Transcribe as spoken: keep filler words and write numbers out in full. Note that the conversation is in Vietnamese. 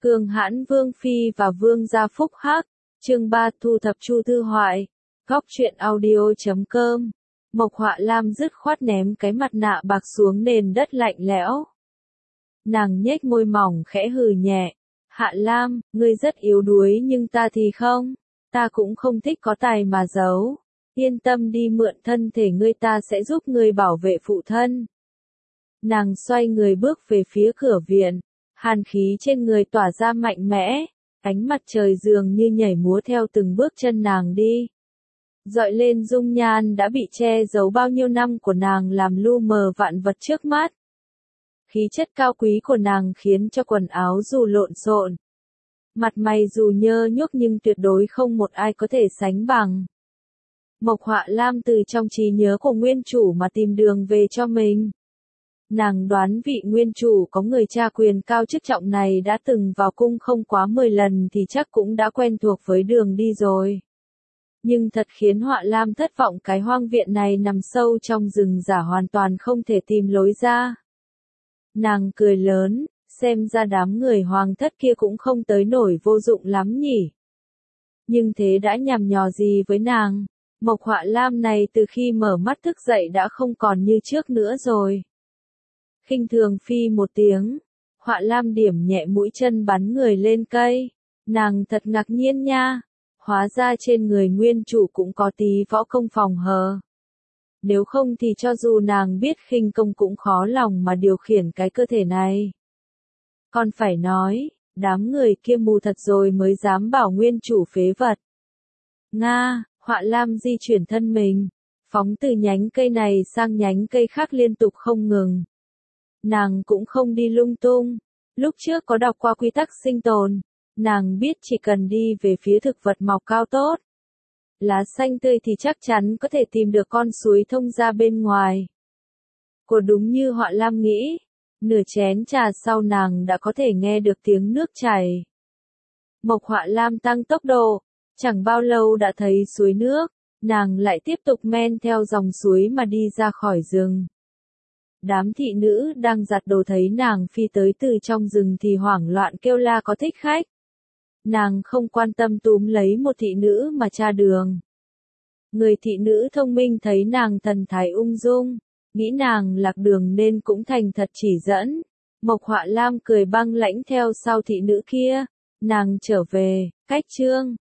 Cường hãn Vương Phi và Vương gia phúc hắc, chương ba thu thập Chu Thư Hoại, góc truyện audio chấm com. Mộc Họa Lam dứt khoát ném cái mặt nạ bạc xuống nền đất lạnh lẽo. Nàng nhếch môi mỏng khẽ hừ nhẹ, Hạ Lam, ngươi rất yếu đuối nhưng ta thì không, ta cũng không thích có tài mà giấu. Yên tâm đi, mượn thân thể ngươi, ta sẽ giúp ngươi bảo vệ phụ thân. Nàng xoay người bước về phía cửa viện, hàn khí trên người tỏa ra mạnh mẽ, ánh mặt trời dường như nhảy múa theo từng bước chân nàng đi. Dọi lên dung nhan đã bị che giấu bao nhiêu năm của nàng, làm lu mờ vạn vật trước mắt. Khí chất cao quý của nàng khiến cho quần áo dù lộn xộn, mặt mày dù nhơ nhuốc nhưng tuyệt đối không một ai có thể sánh bằng. Mộc Họa Lam từ trong trí nhớ của nguyên chủ mà tìm đường về cho mình. Nàng đoán vị nguyên chủ có người cha quyền cao chức trọng này đã từng vào cung không quá mười lần thì chắc cũng đã quen thuộc với đường đi rồi. Nhưng thật khiến Họa Lam thất vọng, cái hoang viện này nằm sâu trong rừng giả, hoàn toàn không thể tìm lối ra. Nàng cười lớn, xem ra đám người hoàng thất kia cũng không tới nổi vô dụng lắm nhỉ. Nhưng thế đã nhằm nhò gì với nàng? Mộc Họa Lam này từ khi mở mắt thức dậy đã không còn như trước nữa rồi. Khinh thường phi một tiếng, Họa Lam điểm nhẹ mũi chân bắn người lên cây. Nàng thật ngạc nhiên nha, hóa ra trên người nguyên chủ cũng có tí võ công phòng hờ. Nếu không thì cho dù nàng biết khinh công cũng khó lòng mà điều khiển cái cơ thể này. Còn phải nói, đám người kia mù thật rồi mới dám bảo nguyên chủ phế vật. Nga, Họa Lam di chuyển thân mình, phóng từ nhánh cây này sang nhánh cây khác liên tục không ngừng. Nàng cũng không đi lung tung. Lúc trước có đọc qua quy tắc sinh tồn, nàng biết chỉ cần đi về phía thực vật mọc cao tốt, lá xanh tươi thì chắc chắn có thể tìm được con suối thông ra bên ngoài. Cô đúng như Họa Lam nghĩ, nửa chén trà sau nàng đã có thể nghe được tiếng nước chảy. Mộc Họa Lam tăng tốc độ, chẳng bao lâu đã thấy suối nước, nàng lại tiếp tục men theo dòng suối mà đi ra khỏi rừng. Đám thị nữ đang giặt đồ thấy nàng phi tới từ trong rừng thì hoảng loạn kêu la có thích khách. Nàng không quan tâm túm lấy một thị nữ mà tra đường. Người thị nữ thông minh thấy nàng thần thái ung dung, nghĩ nàng lạc đường nên cũng thành thật chỉ dẫn. Mộc Họa Lam cười băng lãnh theo sau thị nữ kia. Nàng trở về, cách chương.